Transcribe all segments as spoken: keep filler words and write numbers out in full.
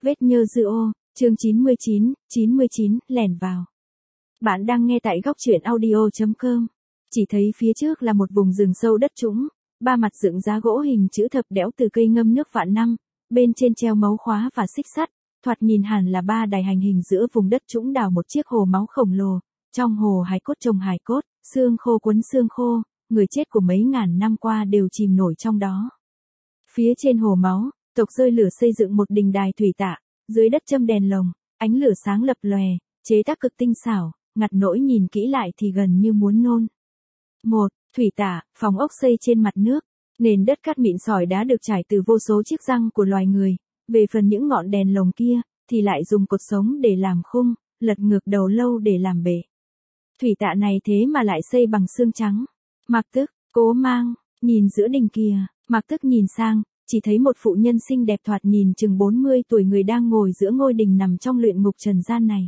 Vết nhơ dư ô, chương chín mươi chín, chín mươi chín, lẻn vào. Bạn đang nghe tại góc truyện audio chấm com. Chỉ thấy phía trước là một vùng rừng sâu đất trũng, ba mặt dựng giá gỗ hình chữ thập đẽo từ cây ngâm nước vạn năm, bên trên treo mấu khóa và xích sắt, thoạt nhìn hẳn là ba đài hành hình giữa vùng đất trũng đào một chiếc hồ máu khổng lồ, trong hồ hài cốt chồng hài cốt, xương khô quấn xương khô, người chết của mấy ngàn năm qua đều chìm nổi trong đó. Phía trên hồ máu, tộc rơi lửa xây dựng một đình đài thủy tạ, dưới đất châm đèn lồng, ánh lửa sáng lập lòe, chế tác cực tinh xảo, ngặt nỗi nhìn kỹ lại thì gần như muốn nôn. Một, thủy tạ, phòng ốc xây trên mặt nước, nền đất cát mịn sỏi đá được trải từ vô số chiếc răng của loài người, về phần những ngọn đèn lồng kia, thì lại dùng cột sống để làm khung, lật ngược đầu lâu để làm bệ. Thủy tạ này thế mà lại xây bằng xương trắng. Mạc Tức, Cố Mang, nhìn giữa đình kìa, Mạc Tức nhìn sang, chỉ thấy một phụ nhân xinh đẹp thoạt nhìn chừng bốn mươi tuổi người đang ngồi giữa ngôi đình nằm trong luyện ngục trần gian này.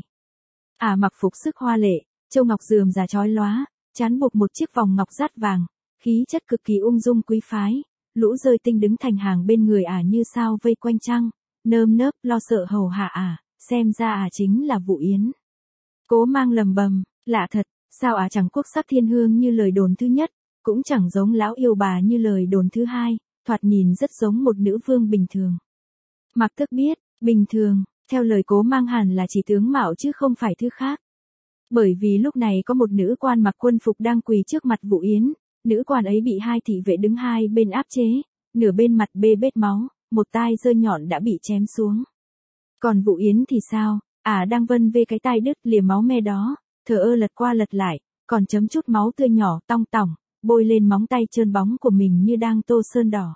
Ả à, mặc phục sức hoa lệ, châu ngọc rườm rà chói lóa, trán buộc một chiếc vòng ngọc dát vàng, khí chất cực kỳ ung dung quý phái, lũ rơi tinh đứng thành hàng bên người Ả à như sao vây quanh trăng, nơm nớp lo sợ hầu hạ Ả, à, xem ra Ả à chính là Vũ Yến. Cố Mang lầm bầm, lạ thật, sao Ả à chẳng quốc sắc thiên hương như lời đồn thứ nhất, cũng chẳng giống lão yêu bà như lời đồn thứ hai, thoạt nhìn rất giống một nữ vương bình thường. Mạc Tức biết, bình thường, theo lời Cố Mang hẳn là chỉ tướng mạo chứ không phải thứ khác. Bởi vì lúc này có một nữ quan mặc quân phục đang quỳ trước mặt Vũ Yến, nữ quan ấy bị hai thị vệ đứng hai bên áp chế, nửa bên mặt bê bết máu, một tai giơ nhọn đã bị chém xuống. Còn Vũ Yến thì sao, Ả à đang vân vê cái tai đứt lìa máu me đó, thờ ơ lật qua lật lại, còn chấm chút máu tươi nhỏ tong tỏng, bôi lên móng tay trơn bóng của mình như đang tô sơn đỏ.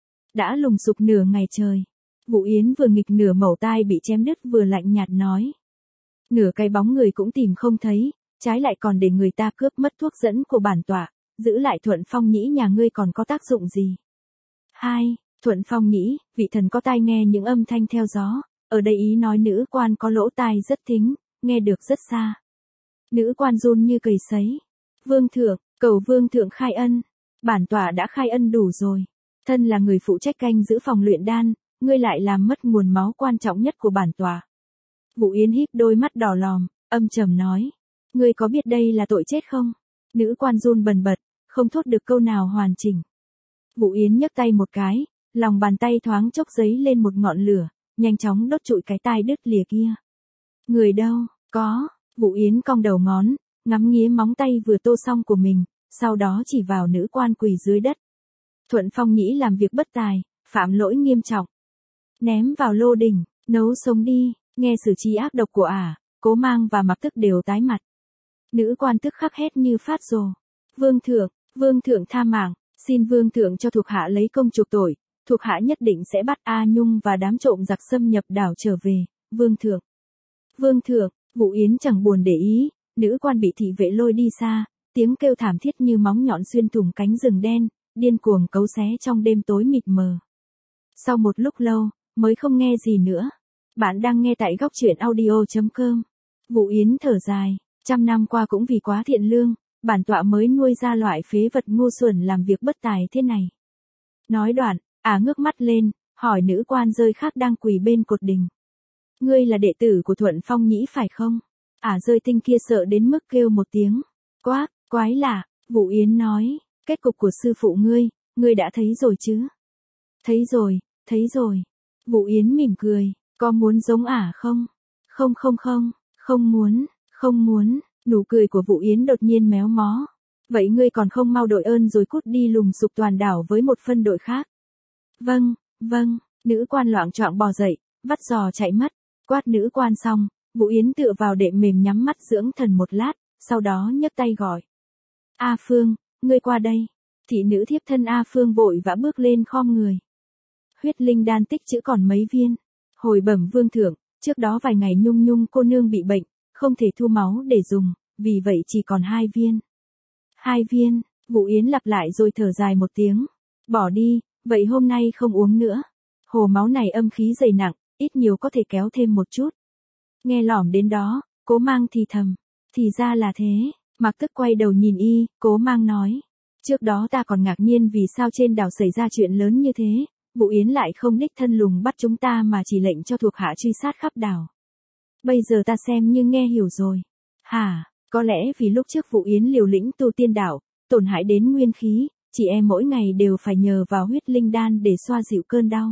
Đã lùng sục nửa ngày trời, Vũ Yến vừa nghịch nửa mẩu tai bị chém đứt vừa lạnh nhạt nói. Nửa cái bóng người cũng tìm không thấy, trái lại còn để người ta cướp mất thuốc dẫn của bản tọa, giữ lại Thuận Phong Nhĩ nhà ngươi còn có tác dụng gì? Hai, Thuận Phong Nhĩ, vị thần có tai nghe những âm thanh theo gió, ở đây ý nói nữ quan có lỗ tai rất thính, nghe được rất xa. Nữ quan run như cầy sấy. Vương thượng, cầu vương thượng khai ân, bản tọa đã khai ân đủ rồi. Thân là người phụ trách canh giữ phòng luyện đan, ngươi lại làm mất nguồn máu quan trọng nhất của bản tọa. Vũ Yến híp đôi mắt đỏ lòm, âm trầm nói, ngươi có biết đây là tội chết không? Nữ quan run bần bật, không thốt được câu nào hoàn chỉnh. Vũ Yến nhấc tay một cái, lòng bàn tay thoáng chốc giấy lên một ngọn lửa, nhanh chóng đốt trụi cái tai đứt lìa kia. Người đâu, có, Vũ Yến cong đầu ngón, ngắm nghía móng tay vừa tô xong của mình, sau đó chỉ vào nữ quan quỳ dưới đất. Thuận Phong Nhĩ làm việc bất tài, phạm lỗi nghiêm trọng. Ném vào lô đỉnh, nấu sống đi, nghe xử trí ác độc của Ả, à, Cố Mang và Mạc Tức đều tái mặt. Nữ quan tức khắc hét như phát rồ. Vương thượng, vương thượng tha mạng, xin vương thượng cho thuộc hạ lấy công chuộc tội, thuộc hạ nhất định sẽ bắt A Nhung và đám trộm giặc xâm nhập đảo trở về, vương thượng. Vương thượng, Vũ Yến chẳng buồn để ý, nữ quan bị thị vệ lôi đi xa, tiếng kêu thảm thiết như móng nhọn xuyên thủng cánh rừng đen, điên cuồng cấu xé trong đêm tối mịt mờ. Sau một lúc lâu, mới không nghe gì nữa. Bạn đang nghe tại góc truyện audio chấm com. Vũ Yến thở dài, trăm năm qua cũng vì quá thiện lương, bản tọa mới nuôi ra loại phế vật ngu xuẩn làm việc bất tài thế này. Nói đoạn, Ả à ngước mắt lên, hỏi nữ quan rơi khác đang quỳ bên cột đình. Ngươi là đệ tử của Thuận Phong Nhĩ phải không? Ả à rơi tinh kia sợ đến mức kêu một tiếng. Quác, quái lạ, Vũ Yến nói, kết cục của sư phụ ngươi, ngươi đã thấy rồi chứ? Thấy rồi, thấy rồi. Vũ Yến mỉm cười, có muốn giống Ả à không? Không không không, không muốn, không muốn, nụ cười của Vũ Yến đột nhiên méo mó. Vậy ngươi còn không mau đội ơn rồi cút đi lùng sục toàn đảo với một phân đội khác. Vâng, vâng, nữ quan loạng choạng bò dậy, vắt giò chạy mất. Quát nữ quan xong, Vũ Yến tựa vào đệm mềm nhắm mắt dưỡng thần một lát, sau đó nhấc tay gọi. A Phương, ngươi qua đây. Thị nữ thiếp thân A Phương vội vã bước lên khom người. Huyết linh đan tích trữ còn mấy viên. Hồi bẩm vương thượng, trước đó vài ngày Nhung Nhung cô nương bị bệnh, không thể thu máu để dùng, vì vậy chỉ còn hai viên. Hai viên, Vũ Yến lặp lại rồi thở dài một tiếng. Bỏ đi, vậy hôm nay không uống nữa. Hồ máu này âm khí dày nặng, ít nhiều có thể kéo thêm một chút. Nghe lỏm đến đó, Cố Mang thì thầm. Thì ra là thế, Mạc Tức quay đầu nhìn y, Cố Mang nói. Trước đó ta còn ngạc nhiên vì sao trên đảo xảy ra chuyện lớn như thế, Vũ Yến lại không đích thân lùng bắt chúng ta mà chỉ lệnh cho thuộc hạ truy sát khắp đảo. Bây giờ ta xem như nghe hiểu rồi. Hả, có lẽ vì lúc trước Vũ Yến liều lĩnh tu tiên đạo, tổn hại đến nguyên khí, chị em mỗi ngày đều phải nhờ vào huyết linh đan để xoa dịu cơn đau.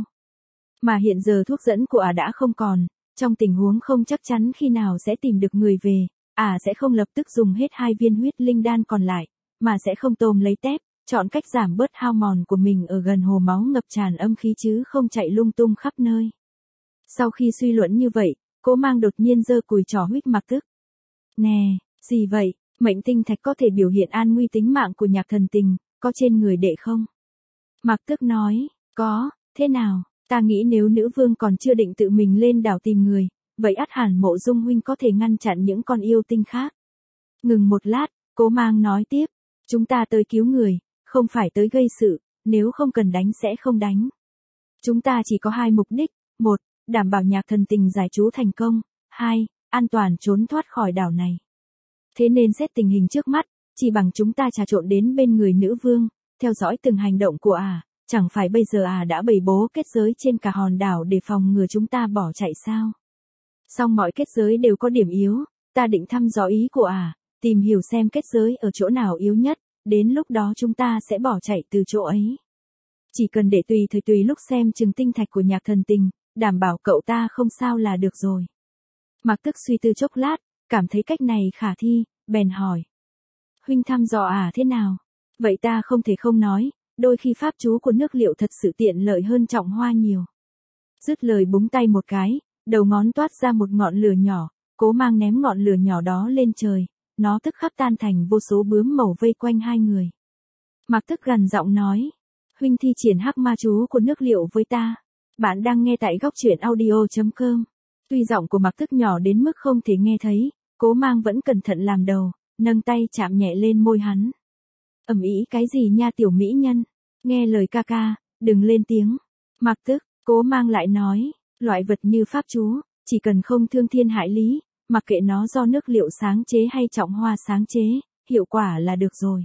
Mà hiện giờ thuốc dẫn của ả đã không còn, trong tình huống không chắc chắn khi nào sẽ tìm được người về, ả sẽ không lập tức dùng hết hai viên huyết linh đan còn lại, mà sẽ không tôm lấy tép, chọn cách giảm bớt hao mòn của mình ở gần hồ máu ngập tràn âm khí chứ không chạy lung tung khắp nơi. Sau khi suy luận như vậy, Cố Mang đột nhiên giơ cùi trỏ huých Mạc Tức. Nè, gì vậy, mệnh tinh thạch có thể biểu hiện an nguy tính mạng của Nhạc Thần Tình, có trên người đệ không? Mạc Tức nói, có, thế nào, ta nghĩ nếu nữ vương còn chưa định tự mình lên đảo tìm người, vậy ắt hẳn Mộ Dung huynh có thể ngăn chặn những con yêu tinh khác. Ngừng một lát, Cố Mang nói tiếp, chúng ta tới cứu người, không phải tới gây sự, nếu không cần đánh sẽ không đánh. Chúng ta chỉ có hai mục đích, một, đảm bảo Nhạc Thần Tình giải trú thành công, hai, an toàn trốn thoát khỏi đảo này. Thế nên xét tình hình trước mắt, chỉ bằng chúng ta trà trộn đến bên người nữ vương, theo dõi từng hành động của ả, à, chẳng phải bây giờ ả à đã bày bố kết giới trên cả hòn đảo để phòng ngừa chúng ta bỏ chạy sao? Song mọi kết giới đều có điểm yếu, ta định thăm dò ý của ả, à, tìm hiểu xem kết giới ở chỗ nào yếu nhất, đến lúc đó chúng ta sẽ bỏ chạy từ chỗ ấy. Chỉ cần để tùy thời tùy lúc xem chừng tinh thạch của Nhạc Thần Tình, đảm bảo cậu ta không sao là được rồi. Mạc Tức suy tư chốc lát, cảm thấy cách này khả thi, bèn hỏi. Huynh thăm dò à thế nào? Vậy ta không thể không nói, đôi khi pháp chú của nước Liệu thật sự tiện lợi hơn Trọng Hoa nhiều. Dứt lời búng tay một cái, đầu ngón toát ra một ngọn lửa nhỏ, Cố Mang ném ngọn lửa nhỏ đó lên trời, nó tức khắc tan thành vô số bướm màu vây quanh hai người. Mạc Tức gằn giọng nói, huynh thi triển hắc ma chú của nước Liệu với ta. Bạn đang nghe tại góc truyện audio chấm com. Tuy giọng của Mạc Tức nhỏ đến mức không thể nghe thấy, Cố Mang vẫn cẩn thận làm đầu, nâng tay chạm nhẹ lên môi hắn. Ầm ĩ cái gì nha tiểu mỹ nhân, nghe lời ca ca, đừng lên tiếng. Mạc Tức, Cố Mang lại nói, loại vật như pháp chú, chỉ cần không thương thiên hại lý, mặc kệ nó do nước Liệu sáng chế hay Trọng Hoa sáng chế, hiệu quả là được rồi.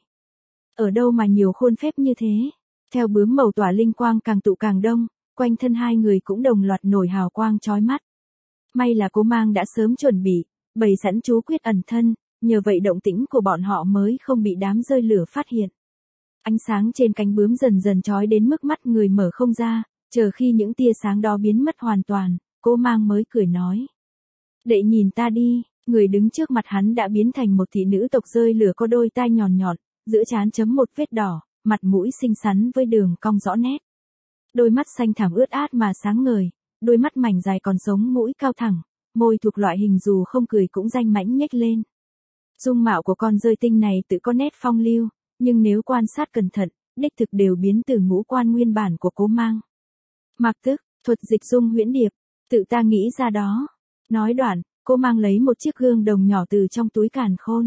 Ở đâu mà nhiều khuôn phép như thế? Theo bướm màu tỏa linh quang càng tụ càng đông, quanh thân hai người cũng đồng loạt nổi hào quang chói mắt. May là Cố Mang đã sớm chuẩn bị, bày sẵn chú quyết ẩn thân, nhờ vậy động tĩnh của bọn họ mới không bị đám rơi lửa phát hiện. Ánh sáng trên cánh bướm dần dần chói đến mức mắt người mở không ra, chờ khi những tia sáng đó biến mất hoàn toàn, Cố Mang mới cười nói. Đệ nhìn ta đi, người đứng trước mặt hắn đã biến thành một thị nữ tộc rơi lửa có đôi tai nhọn nhọn, giữa trán chấm một vết đỏ, mặt mũi xinh xắn với đường cong rõ nét. Đôi mắt xanh thẳm ướt át mà sáng ngời, đôi mắt mảnh dài còn sống mũi cao thẳng, môi thuộc loại hình dù không cười cũng danh mãnh nhếch lên. Dung mạo của con rơi tinh này tự có nét phong lưu, nhưng nếu quan sát cẩn thận, đích thực đều biến từ ngũ quan nguyên bản của Cố Mang. Mạc Tức, thuật dịch dung huyễn điệp, tự ta nghĩ ra đó. Nói đoạn, Cố Mang lấy một chiếc gương đồng nhỏ từ trong túi càn khôn.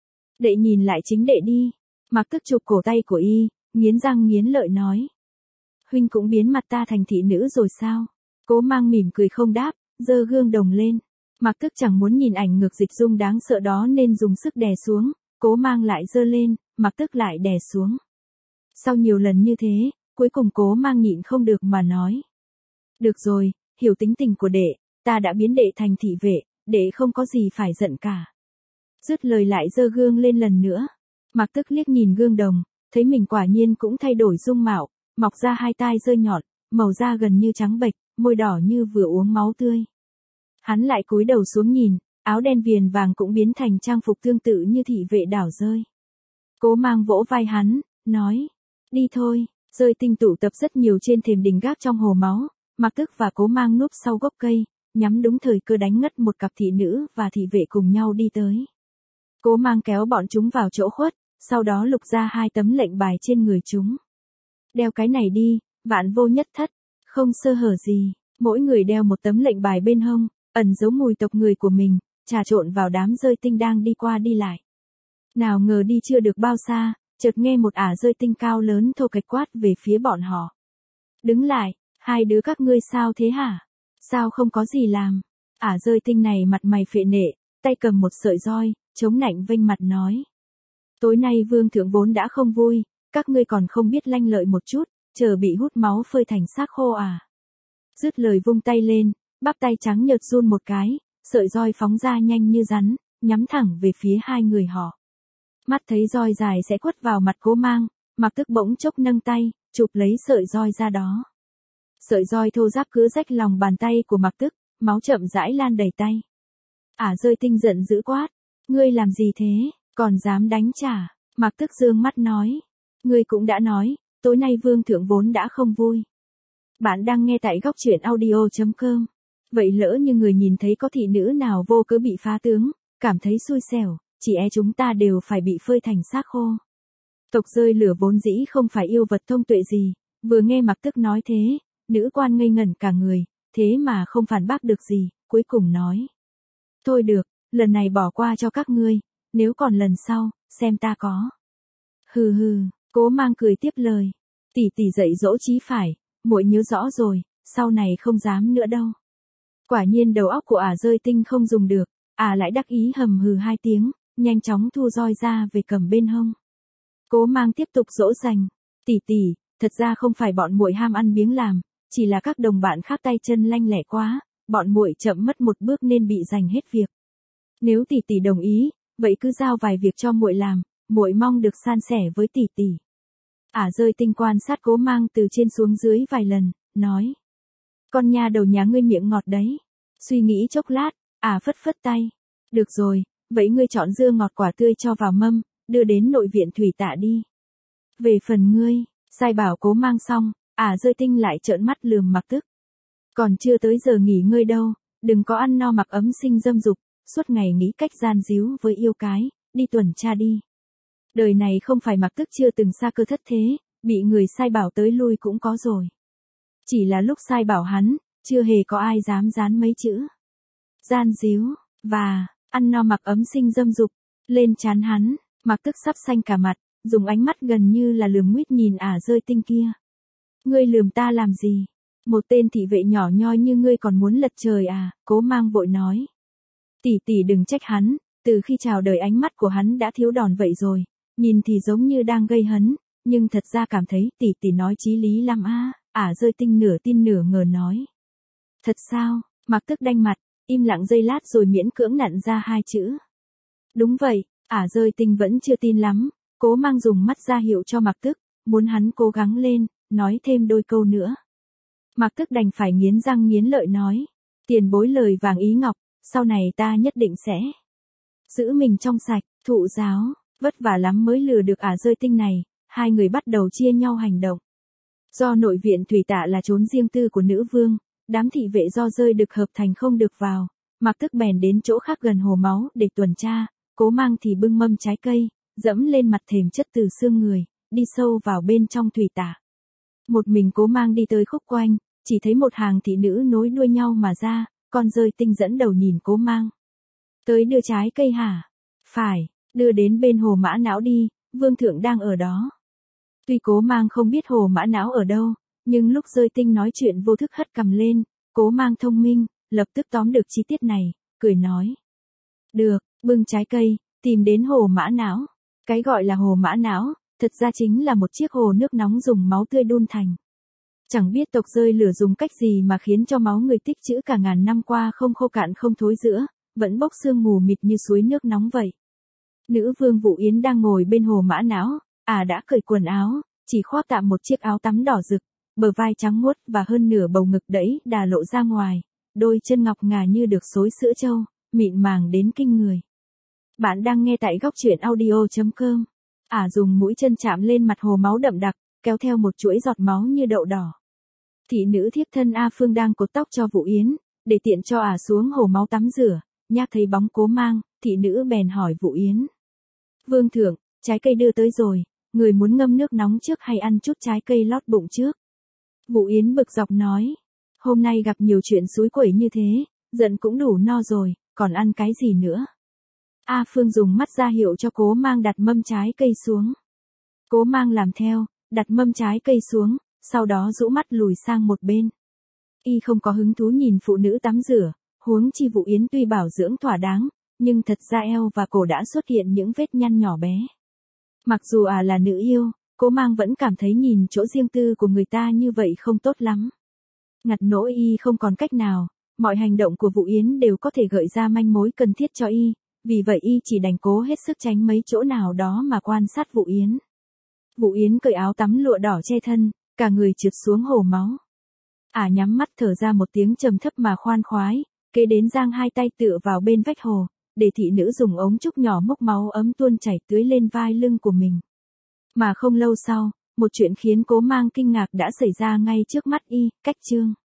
Đệ nhìn lại chính đệ đi. Mạc Tức chụp cổ tay của y, nghiến răng nghiến lợi nói. Huynh cũng biến mặt ta thành thị nữ rồi sao? Cố Mang mỉm cười không đáp, giơ gương đồng lên. Mạc Tức chẳng muốn nhìn ảnh ngược dịch dung đáng sợ đó nên dùng sức đè xuống, Cố Mang lại giơ lên, Mạc Tức lại đè xuống. Sau nhiều lần như thế, cuối cùng Cố Mang nhịn không được mà nói. Được rồi, hiểu tính tình của đệ, ta đã biến đệ thành thị vệ, đệ không có gì phải giận cả. Dứt lời lại giơ gương lên lần nữa. Mạc Tức liếc nhìn gương đồng, thấy mình quả nhiên cũng thay đổi dung mạo, mọc ra hai tai rơi nhọn, màu da gần như trắng bệch, môi đỏ như vừa uống máu tươi. Hắn lại cúi đầu xuống nhìn, áo đen viền vàng cũng biến thành trang phục tương tự như thị vệ đảo rơi. Cố Mang vỗ vai hắn, nói, đi thôi, rơi tinh tụ tập rất nhiều trên thềm đình gác trong hồ máu, Mạc Tức và Cố Mang núp sau gốc cây, nhắm đúng thời cơ đánh ngất một cặp thị nữ và thị vệ cùng nhau đi tới. Cố Mang kéo bọn chúng vào chỗ khuất, sau đó lục ra hai tấm lệnh bài trên người chúng. Đeo cái này đi, vạn vô nhất thất, không sơ hở gì, mỗi người đeo một tấm lệnh bài bên hông, ẩn giấu mùi tộc người của mình, trà trộn vào đám rơi tinh đang đi qua đi lại. Nào ngờ đi chưa được bao xa, chợt nghe một ả rơi tinh cao lớn thô kệch quát về phía bọn họ. Đứng lại, hai đứa các ngươi sao thế hả? Sao không có gì làm? Ả rơi tinh này mặt mày phệ nệ, tay cầm một sợi roi, chống nạnh vênh mặt nói. Tối nay vương thượng vốn đã không vui, các ngươi còn không biết lanh lợi một chút, chờ bị hút máu phơi thành xác khô à. Dứt lời vung tay lên, bắp tay trắng nhợt run một cái, sợi roi phóng ra nhanh như rắn, nhắm thẳng về phía hai người họ. Mắt thấy roi dài sẽ quất vào mặt Cố Mang, Mạc Tức bỗng chốc nâng tay, chụp lấy sợi roi ra đó. Sợi roi thô ráp cứ rách lòng bàn tay của Mạc Tức, máu chậm rãi lan đầy tay. Ả Rơi Tinh giận dữ quát, ngươi làm gì thế, còn dám đánh trả? Mạc Tức giương mắt nói, ngươi cũng đã nói, tối nay vương thượng vốn đã không vui. Bạn đang nghe tại góc truyện audio chấm com. Vậy lỡ như người nhìn thấy có thị nữ nào vô cớ bị phá tướng, cảm thấy xui xẻo, chị e chúng ta đều phải bị phơi thành xác khô. Tộc Rơi Lửa vốn dĩ không phải yêu vật thông tuệ gì, vừa nghe Mạc Tức nói thế, nữ quan ngây ngẩn cả người, thế mà không phản bác được gì, cuối cùng nói. Thôi được, lần này bỏ qua cho các ngươi, nếu còn lần sau, xem ta có. Hừ hừ, Cố Mang cười tiếp lời. Tỷ tỷ dạy dỗ chí phải, muội nhớ rõ rồi, sau này không dám nữa đâu. Quả nhiên đầu óc của Ả Rơi Tinh không dùng được, Ả lại đắc ý hầm hừ hai tiếng, nhanh chóng thu roi ra về cầm bên hông. Cố Mang tiếp tục dỗ dành, tỷ tỷ, thật ra không phải bọn muội ham ăn biếng làm, chỉ là các đồng bạn khác tay chân lanh lẹ quá, bọn muội chậm mất một bước nên bị giành hết việc. Nếu tỷ tỷ đồng ý, vậy cứ giao vài việc cho muội làm, muội mong được san sẻ với tỷ tỷ. Ả Rơi Tinh quan sát Cố Mang từ trên xuống dưới vài lần, nói. Con nha đầu nhà ngươi miệng ngọt đấy. Suy nghĩ chốc lát, Ả phất phất tay. Được rồi, vậy ngươi chọn dưa ngọt quả tươi cho vào mâm, đưa đến nội viện Thủy Tạ đi. Về phần ngươi, sai bảo Cố Mang xong, Ả Rơi Tinh lại trợn mắt lườm Mạc Tức. Còn chưa tới giờ nghỉ ngơi đâu, đừng có ăn no mặc ấm sinh dâm dục, suốt ngày nghĩ cách gian díu với yêu cái, đi tuần tra đi. Đời này không phải Mạc Tức chưa từng xa cơ thất thế, bị người sai bảo tới lui cũng có rồi. Chỉ là lúc sai bảo hắn, chưa hề có ai dám dán mấy chữ. Gian díu, và, ăn no mặc ấm sinh dâm dục, lên trán hắn, Mạc Tức sắp xanh cả mặt, dùng ánh mắt gần như là lườm nguýt nhìn Ả Rơi Tinh kia. Ngươi lườm ta làm gì? Một tên thị vệ nhỏ nhoi như ngươi còn muốn lật trời à? Cố Mang vội nói. Tỷ tỷ đừng trách hắn, từ khi chào đời ánh mắt của hắn đã thiếu đòn vậy rồi, nhìn thì giống như đang gây hấn, nhưng thật ra cảm thấy tỷ tỷ nói chí lý lắm a. Ả Rơi Tinh nửa tin nửa ngờ nói. Thật sao? Mạc Tức đanh mặt, im lặng giây lát rồi miễn cưỡng nặn ra hai chữ. Đúng vậy, Ả Rơi Tinh vẫn chưa tin lắm, Cố Mang dùng mắt ra hiệu cho Mạc Tức, muốn hắn cố gắng lên, nói thêm đôi câu nữa. Mạc Tức đành phải nghiến răng nghiến lợi nói. Tiền bối lời vàng ý ngọc, sau này ta nhất định sẽ giữ mình trong sạch, thụ giáo, vất vả lắm mới lừa được Ả Rơi Tinh này, hai người bắt đầu chia nhau hành động. Do nội viện Thủy Tạ là trốn riêng tư của nữ vương, đám thị vệ do Rơi Đực hợp thành không được vào, Mạc Tức bèn đến chỗ khác gần hồ máu để tuần tra, Cố Mang thì bưng mâm trái cây, dẫm lên mặt thềm chất từ xương người, đi sâu vào bên trong Thủy Tạ. Một mình Cố Mang đi tới khúc quanh, chỉ thấy một hàng thị nữ nối đuôi nhau mà ra, con Rơi Tinh dẫn đầu nhìn Cố Mang. Tới đưa trái cây hả? Phải, đưa đến bên hồ Mã Não đi, vương thượng đang ở đó. Tuy Cố Mang không biết hồ Mã Não ở đâu, nhưng lúc Rơi Tinh nói chuyện vô thức hất cằm lên, Cố Mang thông minh, lập tức tóm được chi tiết này, cười nói. Được, bưng trái cây, tìm đến hồ Mã Não. Cái gọi là hồ Mã Não, thật ra chính là một chiếc hồ nước nóng dùng máu tươi đun thành. Chẳng biết tộc Rơi Lửa dùng cách gì mà khiến cho máu người tích trữ cả ngàn năm qua không khô cạn không thối rữa, vẫn bốc sương mù mịt như suối nước nóng vậy. Nữ vương Vũ Yến đang ngồi bên hồ Mã Não, Ả đã cởi quần áo, chỉ khoác tạm một chiếc áo tắm đỏ rực, bờ vai trắng muốt và hơn nửa bầu ngực đẫy đà lộ ra ngoài, đôi chân ngọc ngà như được xối sữa trâu, mịn màng đến kinh người. Bạn đang nghe tại góc truyện audio chấm com. Ả dùng mũi chân chạm lên mặt hồ máu đậm đặc, kéo theo một chuỗi giọt máu như đậu đỏ. Thị nữ thiếp thân A Phương đang cột tóc cho Vũ Yến, để tiện cho Ả xuống hồ máu tắm rửa, nhác thấy bóng Cố Mang, thị nữ bèn hỏi Vũ Yến. Vương thượng, trái cây đưa tới rồi, người muốn ngâm nước nóng trước hay ăn chút trái cây lót bụng trước? Vũ Yến bực dọc nói. Hôm nay gặp nhiều chuyện xúi quẩy như thế, giận cũng đủ no rồi, còn ăn cái gì nữa? A Phương dùng mắt ra hiệu cho Cố Mang đặt mâm trái cây xuống. Cố Mang làm theo, đặt mâm trái cây xuống, sau đó rũ mắt lùi sang một bên. Y không có hứng thú nhìn phụ nữ tắm rửa, huống chi Vũ Yến tuy bảo dưỡng thỏa đáng, nhưng thật ra eo và cổ đã xuất hiện những vết nhăn nhỏ bé. Mặc dù Ả là nữ yêu, Cố Mang vẫn cảm thấy nhìn chỗ riêng tư của người ta như vậy không tốt lắm. Ngặt nỗi y không còn cách nào, mọi hành động của Vũ Yến đều có thể gợi ra manh mối cần thiết cho y, vì vậy y chỉ đành cố hết sức tránh mấy chỗ nào đó mà quan sát Vũ Yến. Vũ Yến cởi áo tắm lụa đỏ che thân, cả người trượt xuống hồ máu. Ả à nhắm mắt thở ra một tiếng trầm thấp mà khoan khoái, kế đến giang hai tay tựa vào bên vách hồ, để thị nữ dùng ống trúc nhỏ múc máu ấm tuôn chảy tưới lên vai lưng của mình. Mà không lâu sau, một chuyện khiến Cố Mang kinh ngạc đã xảy ra ngay trước mắt y, cách chương.